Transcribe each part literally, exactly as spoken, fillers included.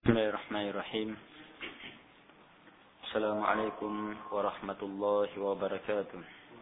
Bismillahirrahmanirrahim. Assalamualaikum warahmatullahi wabarakatuh.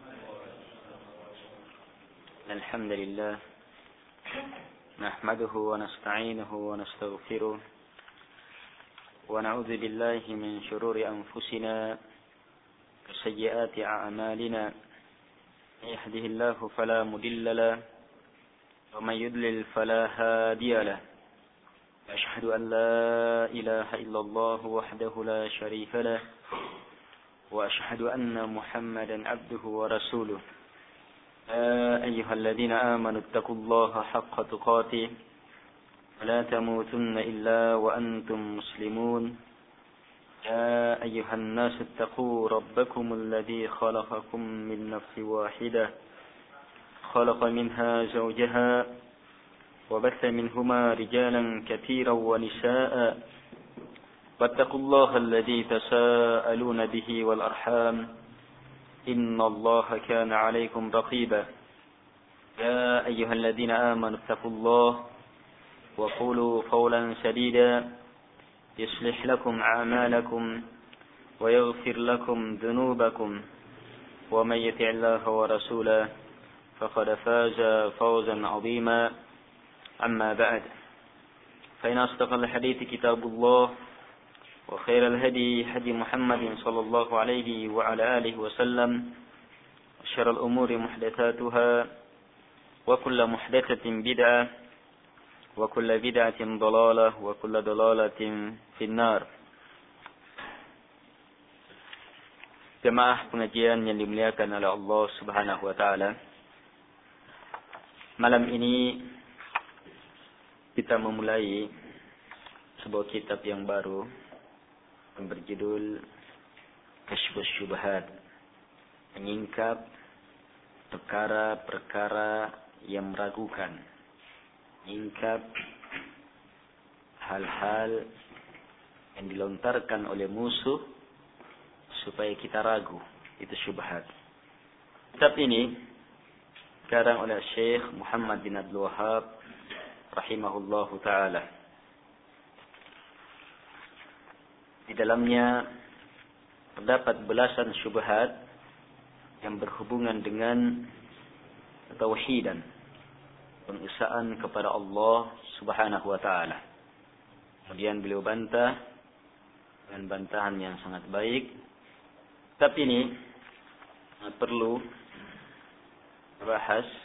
Alhamdulillah. Nahmaduhu wa nasta'inuhu wa nastaghfiruh. Wa na'udzu billahi min shururi anfusina wa sayyiati a'malina. Yahdihillahu fala mudilla lahu wa man yudlil fala hadiya lahu. أشهد أن لا إله إلا الله وحده لا شريك له وأشهد أن محمدا عبده ورسوله يا أيها الذين آمنوا اتقوا الله حق تقاته ولا تموتن إلا وأنتم مسلمون يا أيها الناس اتقوا ربكم الذي خلقكم من نفس واحدة خلق منها زوجها وبث منهما رجالا كثيرا ونساء واتقوا الله الذي تساءلون به والأرحام إن الله كان عليكم رقيبا يا أيها الذين آمنوا اتقوا الله وقولوا قولا سديدا يصلح لكم أعمالكم ويغفر لكم ذنوبكم ومن يطع الله ورسوله فقد فاز فوزا عظيما أما بعد فإن أصدق الحديث كتاب الله وخير الهدي هدي محمد صلى الله عليه وعلى آله وسلم وشر الأمور محدثاتها وكل محدثة بدعة وكل بدعة ضلالة وكل ضلالة في النار. Jemaah pengajian yang dimuliakan oleh Allah Subhanahu wa taala. Malam ini kita memulai sebuah kitab yang baru yang berjudul Kashfus Syubhat, menyingkap perkara-perkara yang meragukan, menyingkap hal-hal yang dilontarkan oleh musuh supaya kita ragu, itu syubhat. Kitab ini dikarang oleh Syekh Muhammad bin Abdul Wahhab rahimahullahu ta'ala. Di dalamnya terdapat belasan syubhat yang berhubungan dengan tauhidan, pengesaan kepada Allah Subhanahu wa ta'ala. Kemudian beliau bantah dengan bantahan yang sangat baik. Tapi ini perlu dibahas,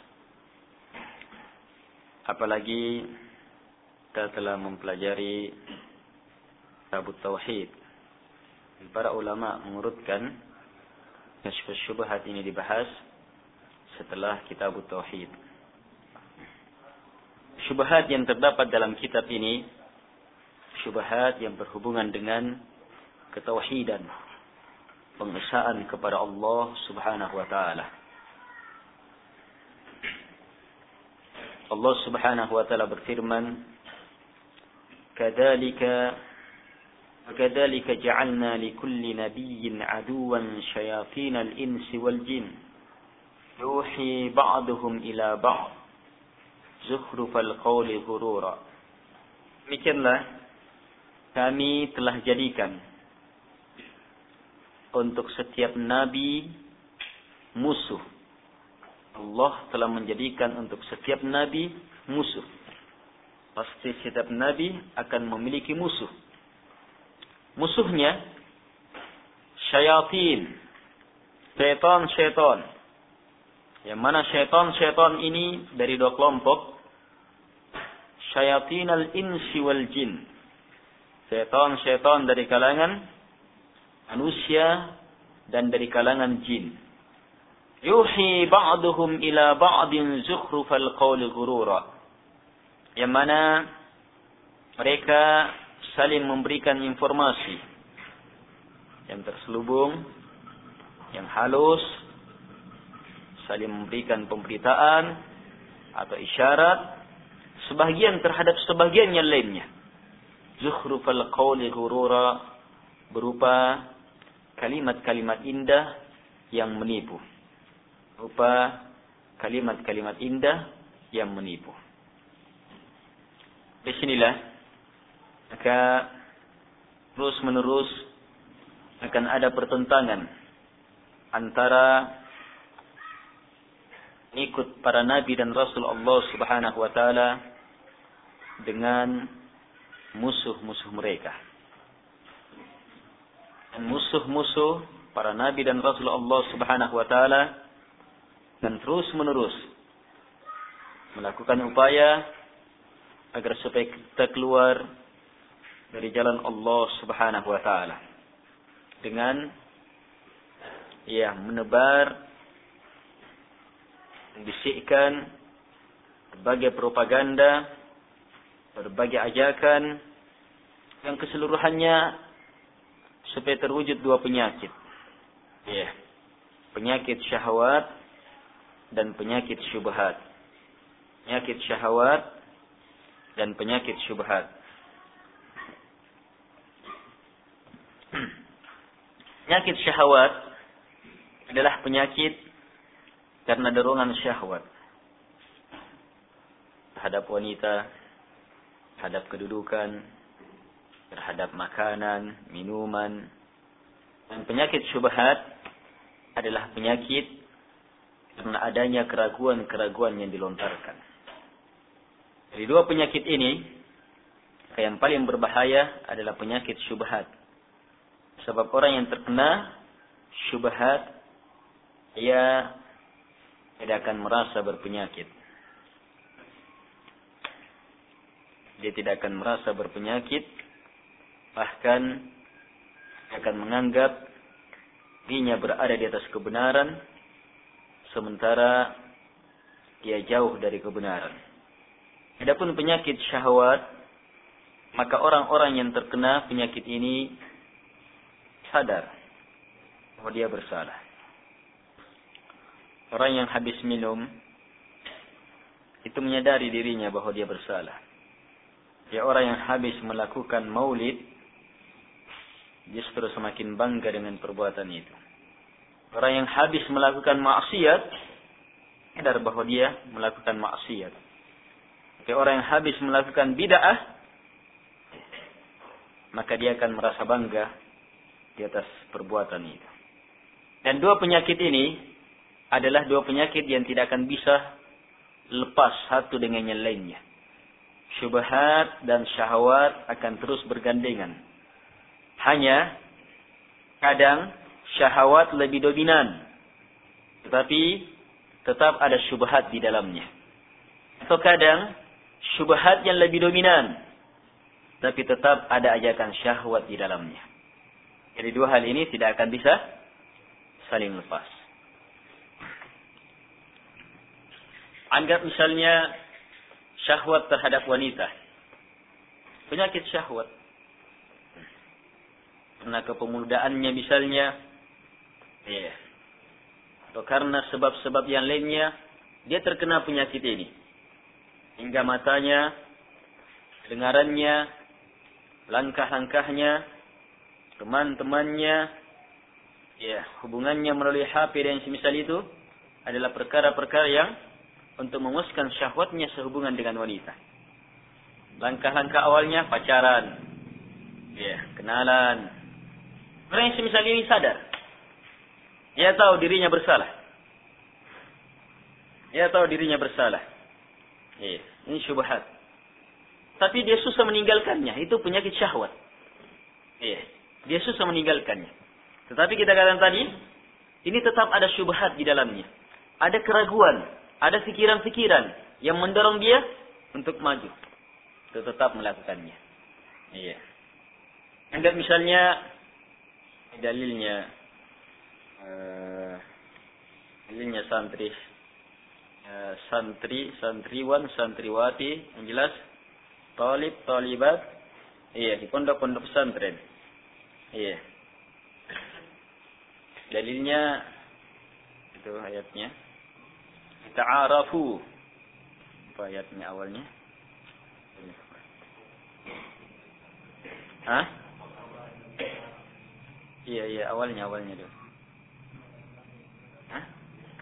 apalagi kita telah mempelajari Kitab Tauhid. Para ulama mengurutkan Kashfus Syubhat ini dibahas setelah Kitab Tauhid. Syubhat yang terdapat dalam kitab ini, syubhat yang berhubungan dengan ketauhidan, pengesaan kepada Allah Subhanahu wa ta'ala. Allah Subhanahu wa taala berfirman, "Kadzalika kadzalika ja'alna likulli nabiyyin 'aduwan syayatinal insi wal jin yuhi ba'duhum ila ba'd zukhrufal qawli ghurura." Demikianlah kami telah jadikan untuk setiap nabi musuh. Allah telah menjadikan untuk setiap nabi musuh. Pasti setiap nabi akan memiliki musuh. Musuhnya syayatin, syaitan-syaitan. Yang mana syaitan-syaitan ini dari dua kelompok. Syayatinal insi wal jin. Syaitan-syaitan dari kalangan manusia dan dari kalangan jin. Yuhi ba'duhum ila ba'din zukhrufal qawli ghurura. Yang mana mereka saling memberikan informasi yang terselubung, yang halus, saling memberikan pemberitaan atau isyarat sebagian terhadap sebagian yang lainnya. Zukhrufal qawli ghurura berupa kalimat-kalimat indah yang menipu. Berupa kalimat-kalimat indah yang menipu. Disinilah maka terus menerus akan ada pertentangan antara ikut para nabi dan rasul Allah Subhanahu wa taala dengan musuh-musuh mereka. Dan musuh-musuh para nabi dan rasul Allah Subhanahu wa taala dan terus menerus melakukan upaya agar supaya kita keluar dari jalan Allah Subhanahu wa taala dengan ya menebar, membisikkan berbagai propaganda, berbagai ajakan yang keseluruhannya supaya terwujud dua penyakit. Ya. Penyakit syahwat dan penyakit syubhat. Penyakit syahwat dan penyakit syubhat. Penyakit syahwat adalah penyakit karena dorongan syahwat terhadap wanita, terhadap kedudukan, terhadap makanan, minuman. Dan penyakit syubhat adalah penyakit karena adanya keraguan-keraguan yang dilontarkan. Dari dua penyakit ini, yang paling berbahaya adalah penyakit syubhat. Sebab orang yang terkena syubhat, ia tidak akan merasa berpenyakit. Dia tidak akan merasa berpenyakit, bahkan akan menganggap dirinya berada di atas kebenaran, sementara dia jauh dari kebenaran. Adapun penyakit syahwat, maka orang-orang yang terkena penyakit ini sadar bahwa dia bersalah. Orang yang habis minum itu menyadari dirinya bahwa dia bersalah. Ya, orang yang habis melakukan maulid justru semakin bangga dengan perbuatan itu. Orang yang habis melakukan maksiat sadar bahwa dia melakukan maksiat. Ya, orang yang habis melakukan bid'ah maka dia akan merasa bangga di atas perbuatan itu. Dan dua penyakit ini adalah dua penyakit yang tidak akan bisa lepas satu dengan yang lainnya. Syubhat dan syahwat akan terus bergandengan. Hanya kadang syahwat lebih dominan, tetapi tetap ada syubhat di dalamnya. Atau kadang syubhat yang lebih dominan, tapi tetap ada ajakan syahwat di dalamnya. Jadi dua hal ini tidak akan bisa saling lepas. Anggap misalnya syahwat terhadap wanita. Penyakit syahwat. Karena kepemudaannya misalnya. Ya. Atau karena sebab-sebab yang lainnya. Dia terkena penyakit ini. Hingga matanya, dengarannya, langkah-langkahnya, teman-temannya, ya, hubungannya melalui H P dan semisal itu adalah perkara-perkara yang untuk memuaskan syahwatnya sehubungan dengan wanita. Langkah-langkah awalnya pacaran, ya, kenalan. Orang yang semisal ini sadar, dia tahu dirinya bersalah. Dia tahu dirinya bersalah. Ya, ini syubhat. Tapi dia susah meninggalkannya. Itu penyakit syahwat. Ya, dia susah meninggalkannya. Tetapi kita katakan tadi, ini tetap ada syubhat di dalamnya. Ada keraguan. Ada pikiran-pikiran yang mendorong dia untuk maju. Untuk tetap melakukannya. Iya. Anggap misalnya dalilnya uh, dalilnya santri uh, santri, santriwan, santriwati, yang jelas talib, talibat, iya, di pondok-pondok pesantren. Iya. Dalilnya itu ayatnya. Ta'arafu. Apa ayatnya awalnya? Hah? Iya, iya, awalnya, awalnya dulu. Hah?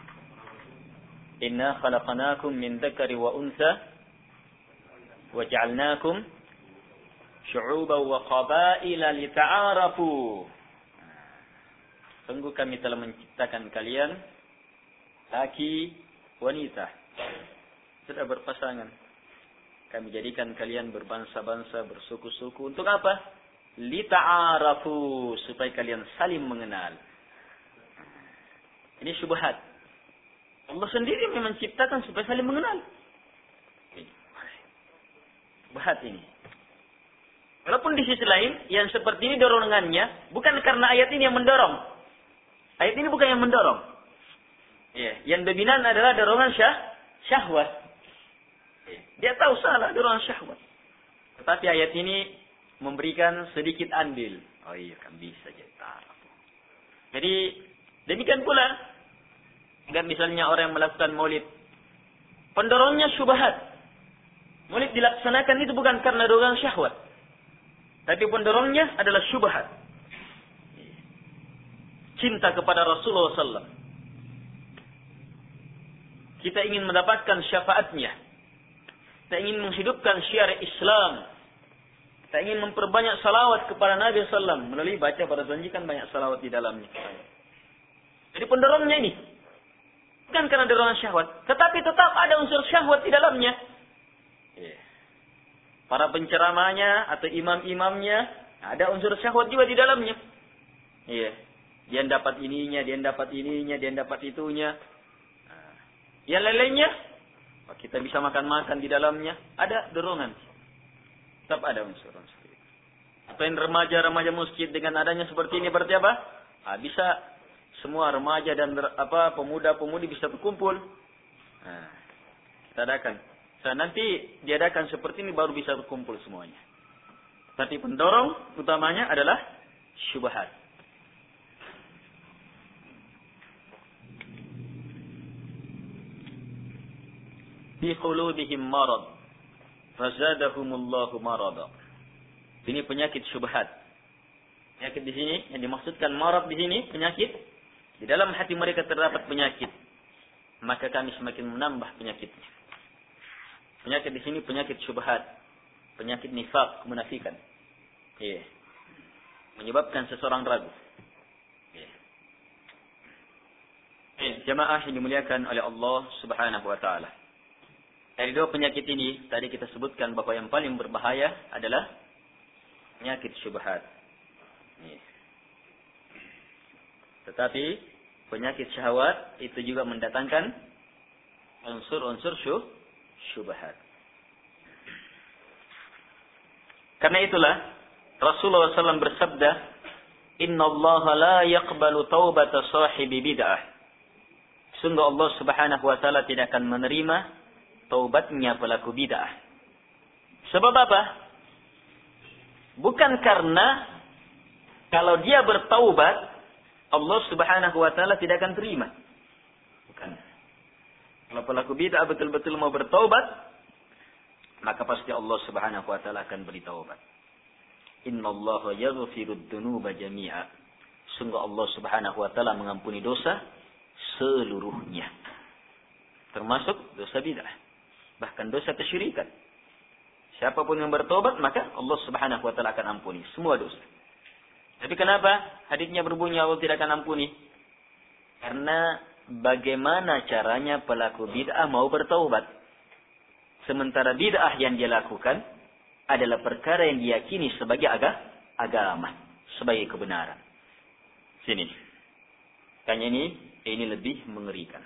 Inna khalaqnakum min dzakari wa untha wa ja'alnakum syu'uban wa qabaila lita'arafu. Sungguh kami telah menciptakan kalian laki wanita, sudah berpasangan. Kami jadikan kalian berbangsa-bangsa, bersuku-suku. Untuk apa? Lita'arafu, supaya kalian saling mengenal. Ini syubhat. Allah sendiri memang menciptakan supaya saling mengenal. Syubhat ini. Walaupun di sisi lain, yang seperti ini dorongannya bukan karena ayat ini yang mendorong. Ayat ini bukan yang mendorong. Ya, yang dominan adalah dorongan syah, syahwat. Ya, dia tahu salah dorongan syahwat. Tetapi ayat ini memberikan sedikit andil. Oh iya, kan bisa jadi taraf. Jadi demikian pula, dan misalnya orang yang melakukan maulid, pendorongnya syubhat. Maulid dilaksanakan itu bukan karena dorongan syahwat, tapi pendorongnya adalah syubhat. Cinta kepada Rasulullah sallallahu alaihi wasallam. Kita ingin mendapatkan syafaatnya. Kita ingin menghidupkan syiar Islam. Kita ingin memperbanyak salawat kepada Nabi sallallahu alaihi wasallam. Melalui baca pada janji kan banyak salawat di dalamnya. Jadi pendorongnya ini. Bukan karena dorongan syahwat. Tetapi tetap ada unsur syahwat di dalamnya. Para penceramahnya atau imam-imamnya, ada unsur syahwat juga di dalamnya. Iya. Dia dapat ininya, dia dapat ininya, dia dapat itunya. Nah, yang lain-lainnya, kita bisa makan-makan di dalamnya. Ada dorongan. Tetap ada unsur-unsur. Apa yang remaja-remaja masjid dengan adanya seperti ini berarti apa? Nah, bisa semua remaja dan apa pemuda-pemudi bisa berkumpul. Nah, kita adakan. Nah, nanti diadakan seperti ini baru bisa berkumpul semuanya. Tapi pendorong utamanya adalah syubhat. Fi qulubihim marad fazadahumullahu marada. Ini penyakit syubhat. Penyakit di sini yang dimaksudkan marad di sini penyakit. Di dalam hati mereka terdapat penyakit. Maka kami semakin menambah penyakitnya. Penyakit di sini penyakit syubhat. Penyakit nifaq, kemunafikan. Iya. Menyebabkan seseorang ragu. Iya. Eh, jamaah yang dimuliakan oleh Allah Subhanahu wa taala. Dari dua penyakit ini, tadi kita sebutkan bahwa yang paling berbahaya adalah penyakit syubhat. Iya. Tetapi penyakit syahwat itu juga mendatangkan unsur-unsur syuh, syubhat. Karena itulah Rasulullah sallallahu alaihi wasallam bersabda, Inna Allah la yaqbalu taubata sahibi bid'ah. Sungguh Allah Subhanahu wa taala tidak akan menerima taubatnya pelaku bid'ah. Sebab apa? Bukan karena kalau dia bertaubat Allah Subhanahu wa taala tidak akan terima. Bukan. Kalau pelaku bid'ah betul-betul mau bertaubat, maka pasti Allah Subhanahu wa taala akan beri taubat. Innallaha yaghfirud dzunuba jami'a. Sungguh Allah Subhanahu wa taala mengampuni dosa seluruhnya. Termasuk dosa bid'ah. Bahkan dosa kesyirikan. Siapapun yang bertobat, maka Allah Subhanahu wa taala akan ampuni semua dosa. Tapi kenapa hadisnya berbunyi Allah tidak akan ampuni? Karena bagaimana caranya pelaku bid'ah mau bertaubat? Sementara bid'ah yang dia lakukan adalah perkara yang diyakini sebagai aga, agama, sebagai kebenaran. Sini. Kayaknya ini ini lebih mengerikan.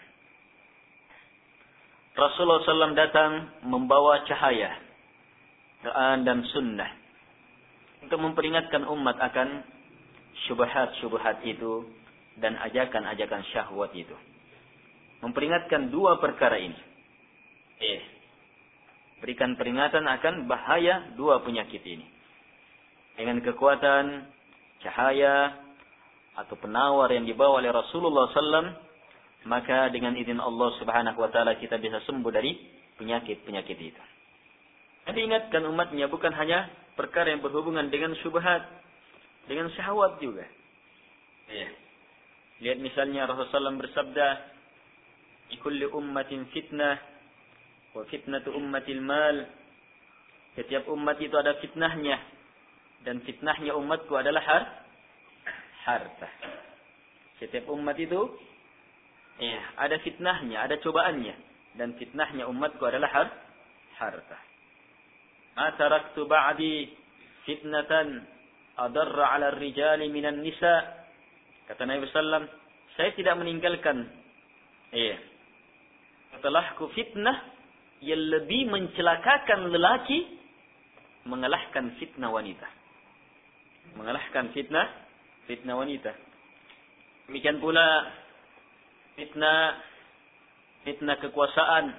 Rasulullah sallallahu alaihi wasallam datang membawa cahaya, Quran dan Sunnah untuk memperingatkan umat akan syubhat-syubhat itu dan ajakan-ajakan syahwat itu. Memperingatkan dua perkara ini. Eh, berikan peringatan akan bahaya dua penyakit ini. Dengan kekuatan cahaya atau penawar yang dibawa oleh Rasulullah sallallahu alaihi wasallam, maka dengan izin Allah Subhanahu wa taala kita bisa sembuh dari penyakit-penyakit itu. Tapi ingatkan umatnya bukan hanya perkara yang berhubungan dengan syubhat, dengan syahwat juga. Ya. Lihat misalnya Rasulullah sallallahu alaihi wasallam bersabda, "Likulli ummatin fitnah wa fitnatu ummatil mal." Setiap umat itu ada fitnahnya dan fitnahnya umatku adalah har harta. Setiap umat itu ya, ada fitnahnya, ada cobaannya, dan fitnahnya umatku adalah har harta. Ataraktu ba'di fitnatan adarra 'ala ar-rijali minan nisa. Kata Nabi sallallahu alaihi wasallam, saya tidak meninggalkan iya setelahku fitnah yang lebih mencelakakan lelaki mengalahkan fitnah wanita. Mengalahkan fitnah fitnah wanita. Demikian pula fitnah fitnah kekuasaan.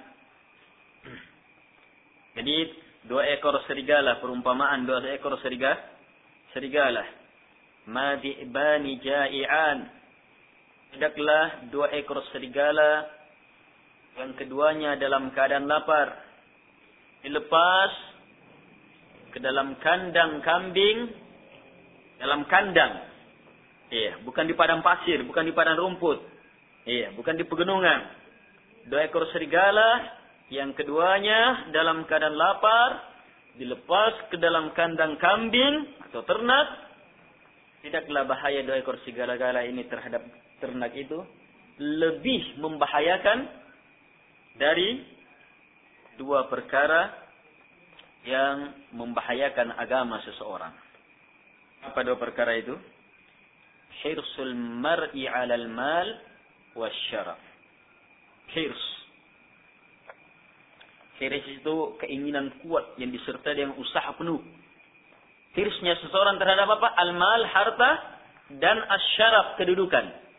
Jadi dua ekor serigala, perumpamaan dua ekor serigala, serigala. Madi'bani ja'i'an. Tidaklah dua ekor serigala yang keduanya dalam keadaan lapar dilepas ke dalam kandang kambing, dalam kandang. Iya, bukan di padang pasir, bukan di padang rumput. Iya, bukan di pegunungan. Dua ekor serigala yang keduanya dalam keadaan lapar dilepas ke dalam kandang kambing atau ternak. Tidaklah bahaya dua ekor serigala ini terhadap ternak itu lebih membahayakan dari dua perkara yang membahayakan agama seseorang. Apa dua perkara itu? Hirsul mar'i 'alal mal wasyaraf. Hirs. Hirs itu keinginan kuat yang disertai dengan usaha penuh. Hirsnya seseorang terhadap apa? Al-mal, harta, dan asyaraf, kedudukan.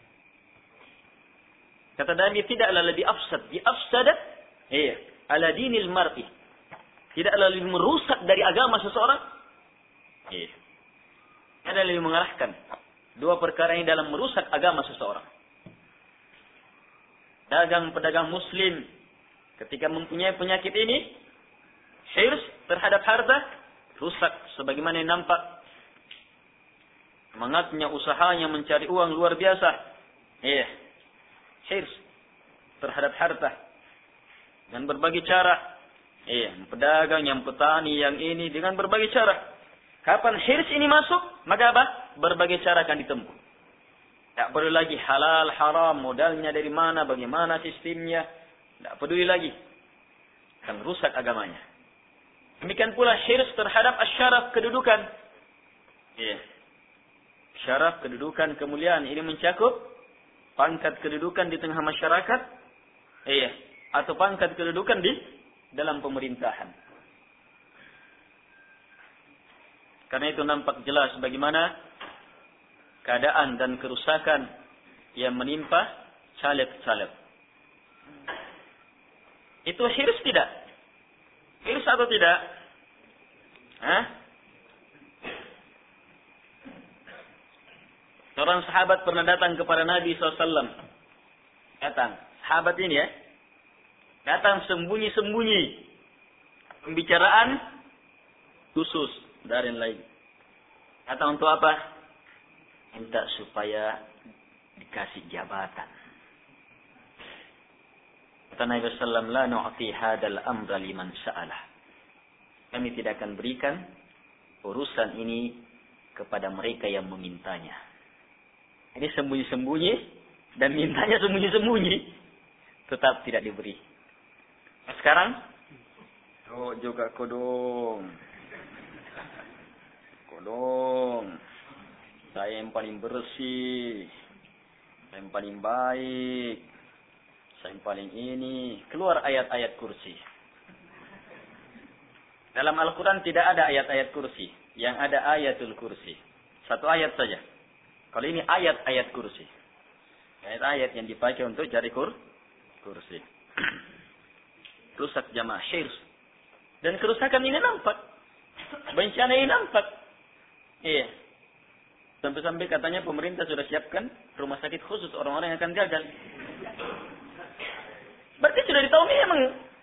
Kata Nabi, tidaklah lebih afsad. Di afsadat, iya, ala dinil mar'i. Tidaklah lebih merusak dari agama seseorang. Iya. Ada lebih mengalahkan. Dua perkara ini dalam merusak agama seseorang. Dagang-pedagang muslim, ketika mempunyai penyakit ini, hirs terhadap harta, rusak sebagaimana yang nampak. Semangatnya, usahanya mencari uang luar biasa. Iya. Hirs terhadap harta. Dengan berbagai cara. Iya, pedagang, yang petani, yang ini dengan berbagai cara. Kapan hirs ini masuk, maka apa? Berbagai cara akan ditempuh. Tak perlu lagi halal, haram, modalnya dari mana, bagaimana sistemnya. Tak peduli lagi. Akan rusak agamanya. Demikian pula hirs terhadap asyaraf, kedudukan. Iya. Syaraf, kedudukan, kemuliaan. Ini mencakup pangkat kedudukan di tengah masyarakat. Iya. Atau pangkat kedudukan di dalam pemerintahan. Karena itu nampak jelas bagaimana keadaan dan kerusakan yang menimpa caleg-caleg. Itu hirs tidak? Hirs atau tidak? Hah? Seorang sahabat pernah datang kepada Nabi shallallahu alaihi wasallam. Datang. Sahabat ini ya. Datang sembunyi-sembunyi. Pembicaraan khusus dari yang lain. Datang untuk apa? Minta supaya dikasih jabatan. Kata Nabi shallallahu alaihi wasallam, la nu'ti hadal amra liman sa'alah. Kami tidak akan berikan urusan ini kepada mereka yang memintanya. Ini sembunyi-sembunyi dan mintanya sembunyi-sembunyi. Tetap tidak diberi. Nah, sekarang, oh juga kodong. Kodong. Saya yang paling bersih. Saya yang paling baik. Saya yang paling ini. Keluar ayat-ayat kursi. Dalam Al-Quran tidak ada ayat-ayat kursi. Yang ada ayatul kursi. Satu ayat saja. Kalau ini ayat-ayat kursi. Ayat-ayat yang dipakai untuk cari kur kursi. Rusak jamaah hirs. Dan kerusakan ini nampak. Bencana ini nampak. Iya. Sampai-sampai katanya pemerintah sudah siapkan rumah sakit khusus orang-orang yang akan gagal. Berarti sudah ditahu memang.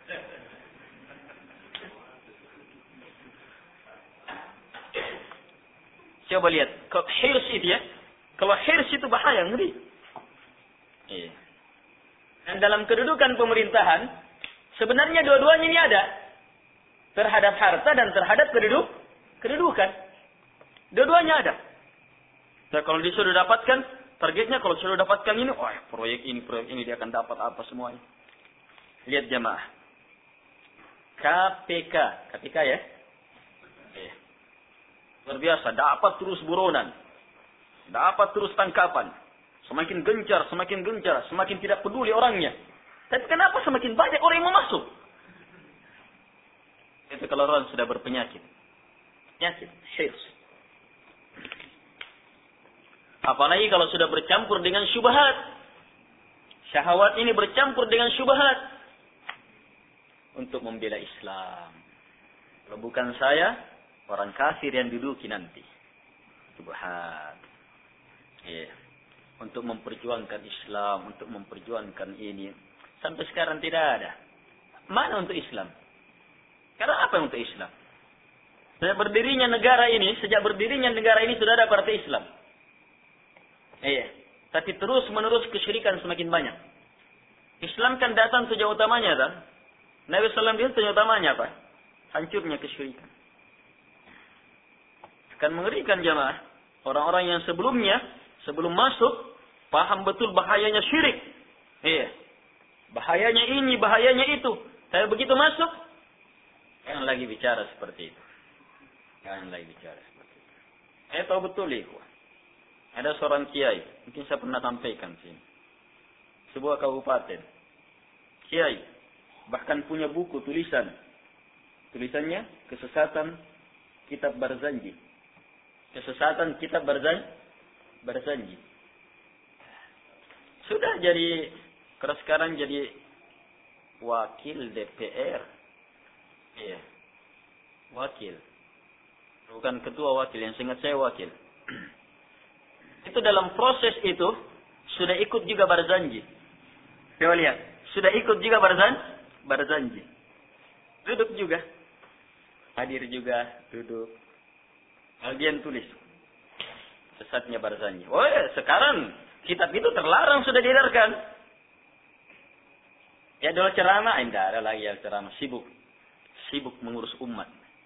Coba lihat. Kalau hirs itu ya. Kalau hirs itu bahaya. Ngeri. Iya. Dan dalam kedudukan pemerintahan. Sebenarnya dua-duanya ini ada. Terhadap harta dan terhadap keduduk, kedudukan. Dua-duanya ada. Nah, kalau dia sudah dapatkan, targetnya kalau sudah dapatkan ini, wah, proyek ini, proyek ini dia akan dapat apa semuanya. Lihat jemaah. K P K, K P K ya? Eh. Luar biasa, dapat terus buronan. Dapat terus tangkapan. Semakin gencar, semakin gencar, semakin tidak peduli orangnya. Tapi kenapa semakin banyak orang yang mau masuk? Itu kalau orang sudah berpenyakit. Penyakit, hirs. Apalagi kalau sudah bercampur dengan syubhat. Syahwat ini bercampur dengan syubhat. Untuk membela Islam. Kalau bukan saya, orang kafir yang duduki nanti. Syubhat. Iya. Untuk memperjuangkan Islam, untuk memperjuangkan ini. Sampai sekarang tidak ada. Mana untuk Islam? Karena apa untuk Islam? Sejak berdirinya negara ini, sejak berdirinya negara ini sudah ada partai Islam. Iya. Tapi terus menerus kesyirikan semakin banyak. Islam kan datang tujuan utamanya, kan? Nabi sallallahu alaihi wasallam tujuan utamanya apa? Hancurnya kesyirikan. Akan mengerikan jamaah. Orang-orang yang sebelumnya, sebelum masuk, paham betul bahayanya syirik. Iya. Bahayanya ini, bahayanya itu. Tapi begitu masuk, jangan lagi bicara seperti itu. Jangan lagi bicara seperti itu. Saya tahu betul itu. Ada seorang kiai, mungkin saya pernah sampaikan sini. Sebuah kabupaten. Kiai, bahkan punya buku tulisan. Tulisannya, Kesesatan Kitab Barzanji. Kesesatan Kitab Barzanji. Barzanji. Sudah jadi, kalau sekarang jadi wakil D P R. Iya. Wakil. Bukan ketua wakil, yang seingat saya wakil. Itu dalam proses itu, sudah ikut juga Barzanji. Coba lihat. Sudah ikut juga Barzan, Barzanji. Duduk juga. Hadir juga, duduk. Bagian tulis. Sesatnya Barzanji. Oh ya, sekarang kitab itu terlarang, sudah diedarkan. Ya dulu ceramah, tidak ada lagi yang ceramah. Sibuk. Sibuk mengurus umat.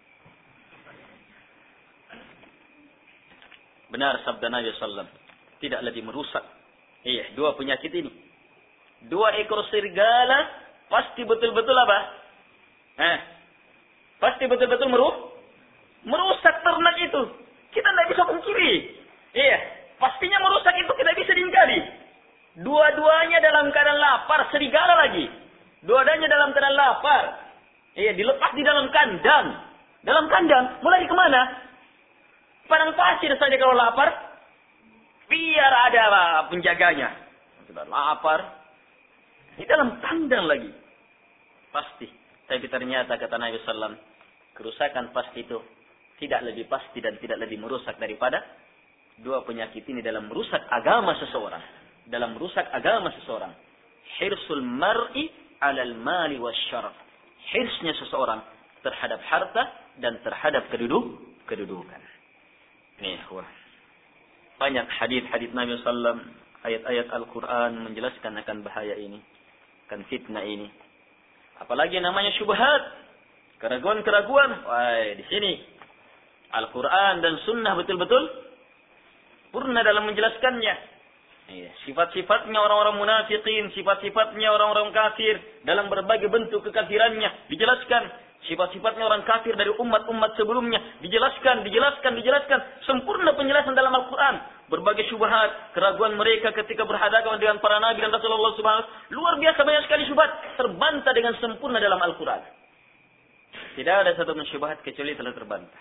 Benar sabda Nabi sallallahu alaihi wasallam. Tidak lagi merusak. Iya, dua penyakit ini. Dua ekor serigala pasti betul-betul apa? Eh, pasti betul-betul meru merusak ternak itu. Kita tidak bisa pungkiri. Iya, pastinya merusak itu tidak bisa diingkari. Dua-duanya dalam keadaan lapar, serigala lagi. Dua-duanya dalam keadaan lapar. Iya, dilepas di dalam kandang. Dalam kandang, mulai kemana? Padang pasir saja kalau lapar, biar ada penjaganya. Sudah lapar, di dalam kandang lagi. Pasti. Tapi ternyata kata Nabi sallallahu alaihi wasallam, kerusakan pasti itu tidak lebih pasti dan tidak lebih merusak daripada dua penyakit ini dalam merusak agama seseorang. Dalam merusak agama seseorang. Hirsul mar'i alal mali wasyaraf. Hirsnya seseorang terhadap harta dan terhadap keduduk, kedudukan. Nih, wah. Banyak hadis-hadis Nabi sallallahu alaihi wasallam, ayat-ayat Al-Quran menjelaskan akan bahaya ini, akan fitnah ini. Apalagi namanya syubhat, keraguan-keraguan. Wah, di sini Al-Quran dan Sunnah betul-betul purna dalam menjelaskannya. Iya, sifat-sifatnya orang-orang munafikin, sifat-sifatnya orang-orang kafir dalam berbagai bentuk kekafirannya dijelaskan. Sifat-sifatnya orang kafir dari umat-umat sebelumnya dijelaskan, dijelaskan, dijelaskan. Sempurna penjelasan dalam Al-Quran. Berbagai syubhat, keraguan mereka ketika berhadapan dengan para nabi dan Rasulullah subhanahu wa taala. Luar biasa banyak sekali syubhat terbantah dengan sempurna dalam Al-Quran. Tidak ada satu syubhat kecuali telah terbantah.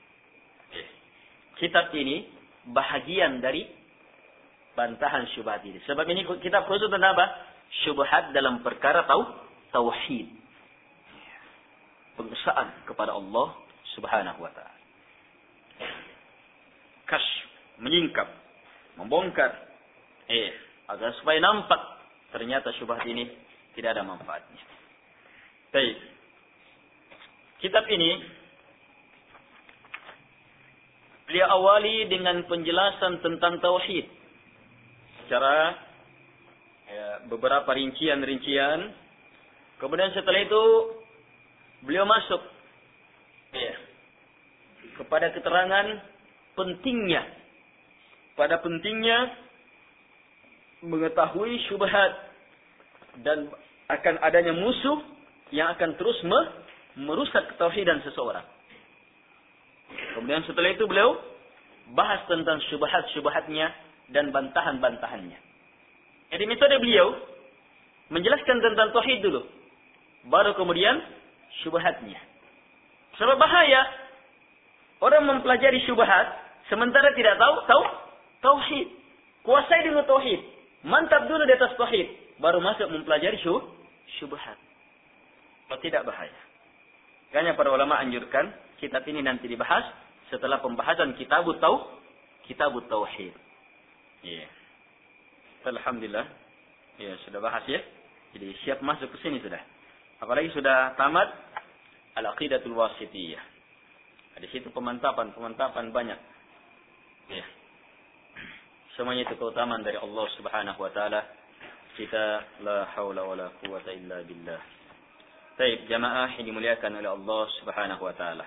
Kitab ini bahagian dari bantahan syubhat ini. Sebab ini kitab khusus tentang apa? Syubhat dalam perkara tau, tauhid. Pengesaan kepada Allah subhanahu wa ta'ala. Kash, menyingkap, membongkar. Eh, agar supaya nampak ternyata syubhat ini tidak ada manfaatnya. Baik. Kitab ini beliau awali dengan penjelasan tentang tauhid. Secara ya, beberapa rincian-rincian. Kemudian setelah itu beliau masuk ya, kepada keterangan pentingnya, pada pentingnya mengetahui syubhat dan akan adanya musuh yang akan terus merusak ketauhidan seseorang. Kemudian setelah itu beliau bahas tentang syubhat-syubhatnya dan bantahan-bantahannya. Jadi metode beliau menjelaskan tentang tauhid dulu, baru kemudian syubhatnya. Sebab bahaya orang mempelajari syubhat sementara tidak tahu tahu tauhid. Kuasai dulu tauhid, mantap dulu di atas tauhid, baru masuk mempelajari syubhat. Kalau tidak bahaya. Makanya para ulama anjurkan kitab ini nanti dibahas setelah pembahasan kitabut tauhid, kitabut tauhid. Iya. Yeah. Alhamdulillah. Ya, sudah bahas ya. Jadi siap masuk ke sini sudah. Apalagi sudah tamat Al-Aqidatul Wasithiyah. Di situ pemantapan-pemantapan banyak. Ya. Semuanya itu keutamaan dari Allah Subhanahu wa taala. Kita la haula wala quwata illa billah. Baik, jamaah yang dimuliakan oleh Allah Subhanahu wa taala.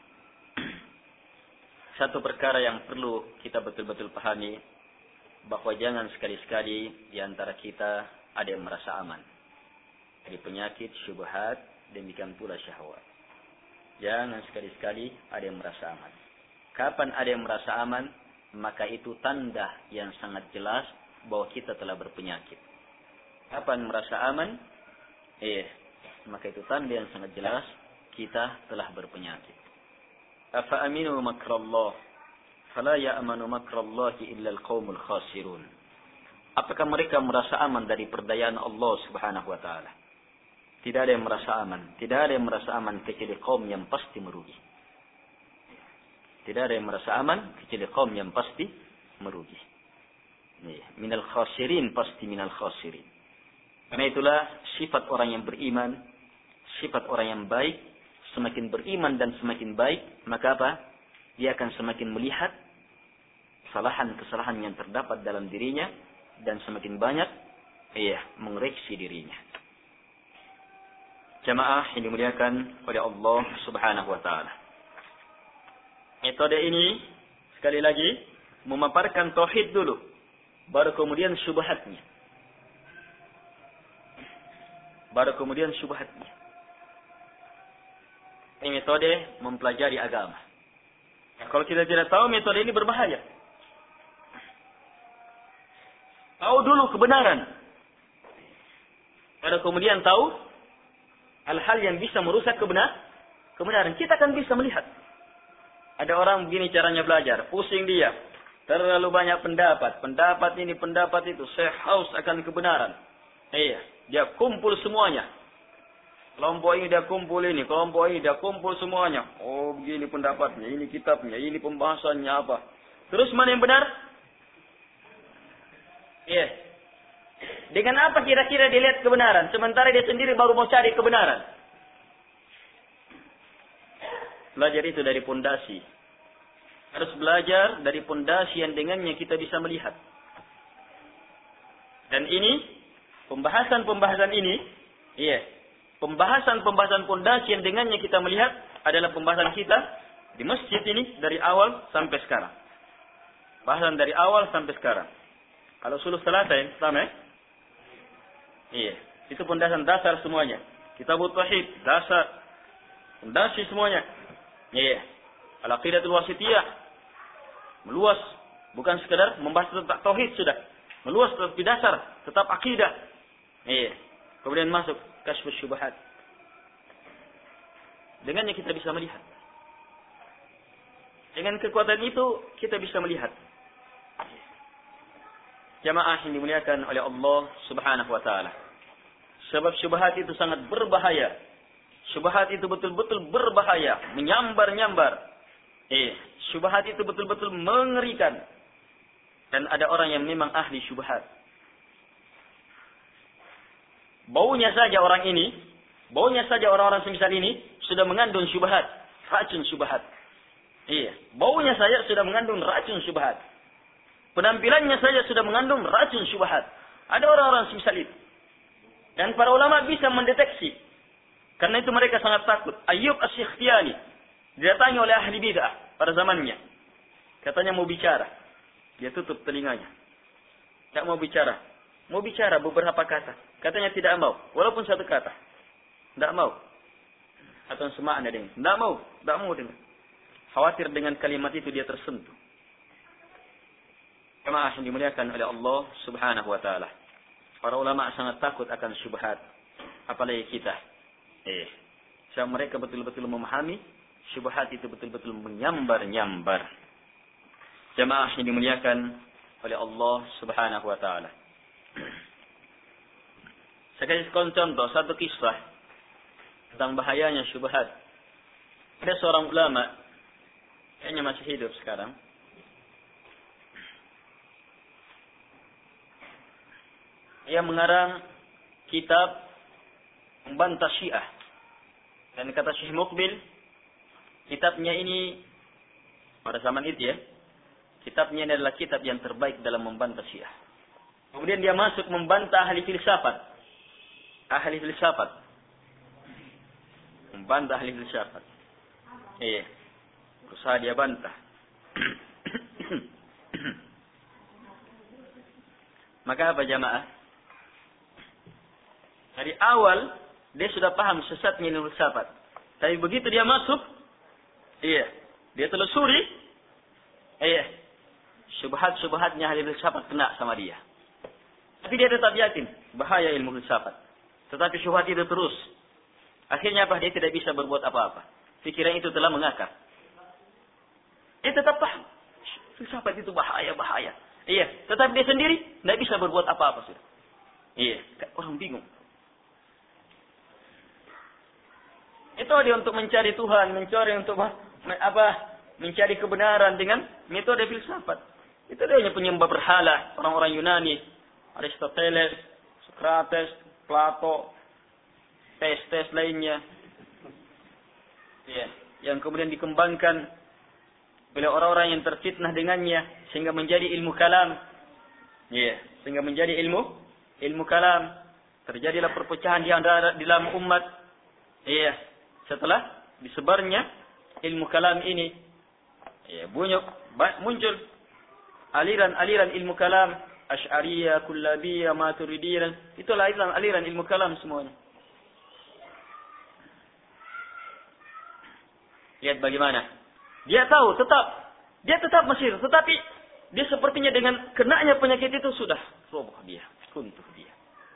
Satu perkara yang perlu kita betul-betul pahami, bahwa jangan sekali-sekali di antara kita ada yang merasa aman dari penyakit syubhat, demikian pula syahwat. Jangan sekali-sekali ada yang merasa aman. Kapan ada yang merasa aman, maka itu tanda yang sangat jelas bahwa kita telah berpenyakit. Kapan merasa aman, eh, maka itu tanda yang sangat jelas kita telah berpenyakit. Afa aminu makrallah fala ya'manu makrallahi illa al-qaumul khasirun. Apakah mereka merasa aman dari perdayaan Allah Subhanahu wa taala? Tidak ada yang merasa aman, tidak ada yang merasa aman kecuali kaum yang pasti merugi. Tidak ada yang merasa aman kecuali kaum yang pasti merugi. Nih, minal khasirin, pasti minal khasirin. Karena itulah sifat orang yang beriman, sifat orang yang baik, semakin beriman dan semakin baik, maka apa? Dia akan semakin melihat kesalahan-kesalahan yang terdapat dalam dirinya dan semakin banyak iya mengoreksi dirinya. Jamaah yang dimuliakan oleh Allah Subhanahu wa taala. Metode ini sekali lagi memaparkan tauhid dulu, baru kemudian syubhatnya. Baru kemudian syubhatnya. Ini metode mempelajari agama. Kalau kita tidak tahu, metode ini berbahaya. Tahu dulu kebenaran. Baru kemudian tahu hal-hal yang bisa merusak kebenar, kebenaran. Kita kan bisa melihat. Ada orang begini caranya belajar. Pusing dia. Terlalu banyak pendapat. Pendapat ini, pendapat itu. Saya haus akan kebenaran. Iya. Dia kumpul semuanya. Kelompok ini dia kumpul ini. Kelompok ini dia kumpul semuanya. Oh begini pendapatnya. Ini kitabnya. Ini pembahasannya apa. Terus mana yang benar? Iya. Dengan apa kira-kira dia lihat kebenaran? Sementara dia sendiri baru mau cari kebenaran. Belajar itu dari pondasi. Harus belajar dari pondasi yang dengannya kita bisa melihat. Dan ini, pembahasan-pembahasan ini, iya, pembahasan-pembahasan pondasi yang dengannya kita melihat adalah pembahasan kita di masjid ini dari awal sampai sekarang. Bahasan dari awal sampai sekarang. Kalau suluh selesai, sama ya? Iya, itu pondasi dasar semuanya. Kitabut tauhid, dasar, pondasi semuanya. Iya, Al-Aqidatul Wasithiyah, meluas, bukan sekedar membahas tentang tauhid sudah, meluas tetapi dasar, tetap akidah. Iya, kemudian masuk kasyfus syubhat. Dengannya kita bisa melihat. Dengan kekuatan itu kita bisa melihat. Jamaah yang dimuliakan oleh Allah Subhanahu wa taala. Sebab syubhat itu sangat berbahaya. Syubhat itu betul-betul berbahaya, menyambar-nyambar. Eh, syubhat itu betul-betul mengerikan. Dan ada orang yang memang ahli syubhat. Baunya saja orang ini, baunya saja orang-orang semisal ini sudah mengandung syubhat, racun syubhat. Iya, baunya saja sudah mengandung racun syubhat. Penampilannya saja sudah mengandung racun syubhat. Ada orang-orang semisal itu. Dan para ulama bisa mendeteksi. Karena itu mereka sangat takut. Ayyub As-Sikhtiyani didatangi oleh ahli bid'ah pada zamannya. Katanya mau bicara. Dia tutup telinganya. Tidak mau bicara. Mau bicara beberapa kata. Katanya tidak mau. Walaupun satu kata. Tidak mau. Atau semakna dengan. Tidak mau. Tidak mau dengar. Khawatir dengan kalimat itu dia tersentuh. Jemaah yang dimuliakan oleh Allah Subhanahu wa taala. Para ulama sangat takut akan syubhat, apalagi kita. Eh, sebab mereka betul-betul memahami syubhat itu betul-betul menyambar-nyambar. Jemaah yang dimuliakan oleh Allah Subhanahu wa taala. Saya kasih contoh satu kisah tentang bahayanya syubhat. Ada seorang ulama, kayaknya masih hidup sekarang. Ia mengarang kitab membantah Syiah. Dan kata Syekh Muqbil, kitabnya ini pada zaman itu ya, kitabnya ini adalah kitab yang terbaik dalam membantah Syiah. Kemudian dia masuk membantah ahli filsafat. Ahli filsafat. Membantah ahli filsafat. Iya. Berusaha dia bantah. Maka apa jamaah? Dari awal dia sudah paham sesatnya ilmu filsafat. Tapi begitu dia masuk, iya, dia telusuri, iya, syubhat-syubhatnya ahli filsafat kena sama dia. Tapi dia tetap yakin bahaya ilmu filsafat. Tetapi syubhat itu terus. Akhirnya apa? Dia tidak bisa berbuat apa-apa. Pikiran itu telah mengakar. Dia tetap paham filsafat itu bahaya, bahaya. Iya, tetapi dia sendiri tidak bisa berbuat apa-apa sudah. Iya, orang bingung. Itu dia untuk mencari Tuhan, mencari untuk apa? Mencari kebenaran dengan metode filsafat. Itu dia hanya penyembah berhala, orang-orang Yunani, Aristoteles, Socrates, Plato, tes-tes lainnya. Ya, yang kemudian dikembangkan oleh orang-orang yang terfitnah dengannya sehingga menjadi ilmu kalam. Ya, sehingga menjadi ilmu ilmu kalam. Terjadilah perpecahan di antara di dalam umat. Iya. Setelah disebarnya ilmu kalam ini, ya, bunyuk, muncul aliran-aliran ilmu kalam, Asy'ariyah, Kullabiyah, Maturidiyah, itulah aliran-aliran ilmu kalam semuanya. Lihat bagaimana. Dia tahu tetap, dia tetap Mesir, tetapi dia sepertinya dengan kenanya penyakit itu sudah roboh dia, runtuh dia.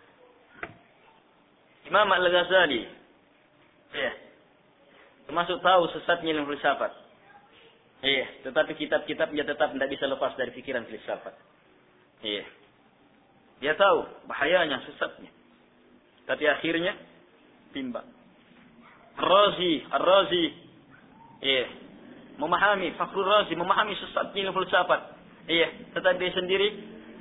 Imam Al-Ghazali, ya, termasuk tahu sesatnya ilmu filsafat. Iya, tetapi kitab-kitabnya tetap tidak bisa lepas dari pikiran filsafat. Iya. Dia tahu bahayanya sesatnya. Tapi akhirnya timbang. Ar-Razi, Ar-Razi. Iya. Memahami, Fakhrur Razi memahami sesatnya ilmu filsafat. Iya, tetapi dia sendiri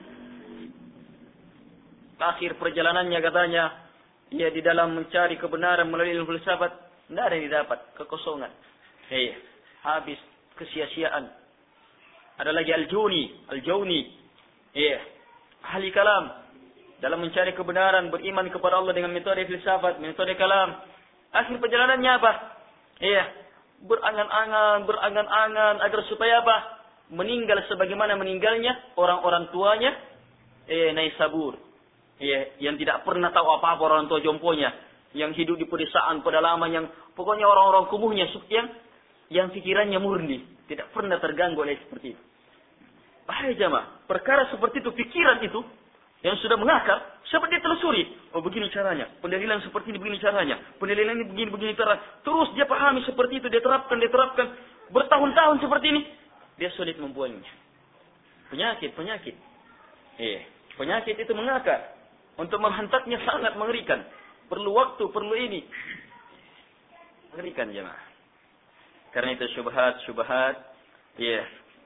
akhir perjalanannya katanya, ia di dalam mencari kebenaran melalui ilmu filsafat, tidak ada yang didapat, kekosongan. Hei, habis, kesia-siaan. Ada lagi Al-Juni, Al-Jawni. Iya, ahli kalam. Dalam mencari kebenaran, beriman kepada Allah dengan metode filsafat, metode kalam. Akhir perjalanannya apa? Iya, berangan-angan, berangan-angan, agar supaya apa? Meninggal sebagaimana meninggalnya orang-orang tuanya, eh, Naisabur. Iya, yang tidak pernah tahu apa-apa orang tua jomponya. Yang hidup di pedesaan, pedalaman, yang pokoknya orang-orang kumuhnya yang yang pikirannya murni, tidak pernah terganggu oleh seperti itu. Bahaya jamaah, perkara seperti itu, pikiran itu yang sudah mengakar, seperti telusuri. Oh begini caranya, pendalilan seperti ini begini caranya, pendalilan ini begini begini cara. Terus dia pahami seperti itu, dia terapkan, dia terapkan bertahun-tahun seperti ini, dia sulit membuangnya. Penyakit, penyakit. Eh, penyakit itu mengakar. Untuk menghentaknya sangat mengerikan. Perlu waktu, perlu ini. Mengerikan jemaah. Karena itu syubhat, syubhat. Ya. Yeah.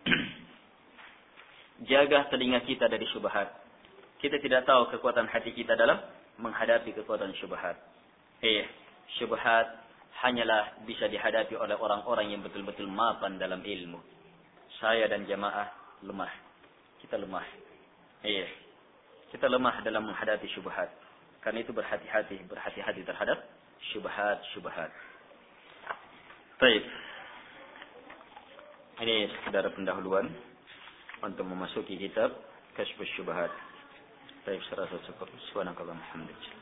Jaga telinga kita dari syubhat. Kita tidak tahu kekuatan hati kita dalam menghadapi kekuatan syubhat. Eh, syubhat hanyalah bisa dihadapi oleh orang-orang yang betul-betul mapan dalam ilmu. Saya dan jemaah lemah. Kita lemah. Eh, kita lemah dalam menghadapi syubhat. Karena itu berhati-hati, berhati-hati terhadap syubhat-syubhat. Baik. Ini sekedar pendahuluan untuk memasuki kitab Kasyfus Syubhat. Baik, serasa cukup. Subhanakallahumma hamdaka.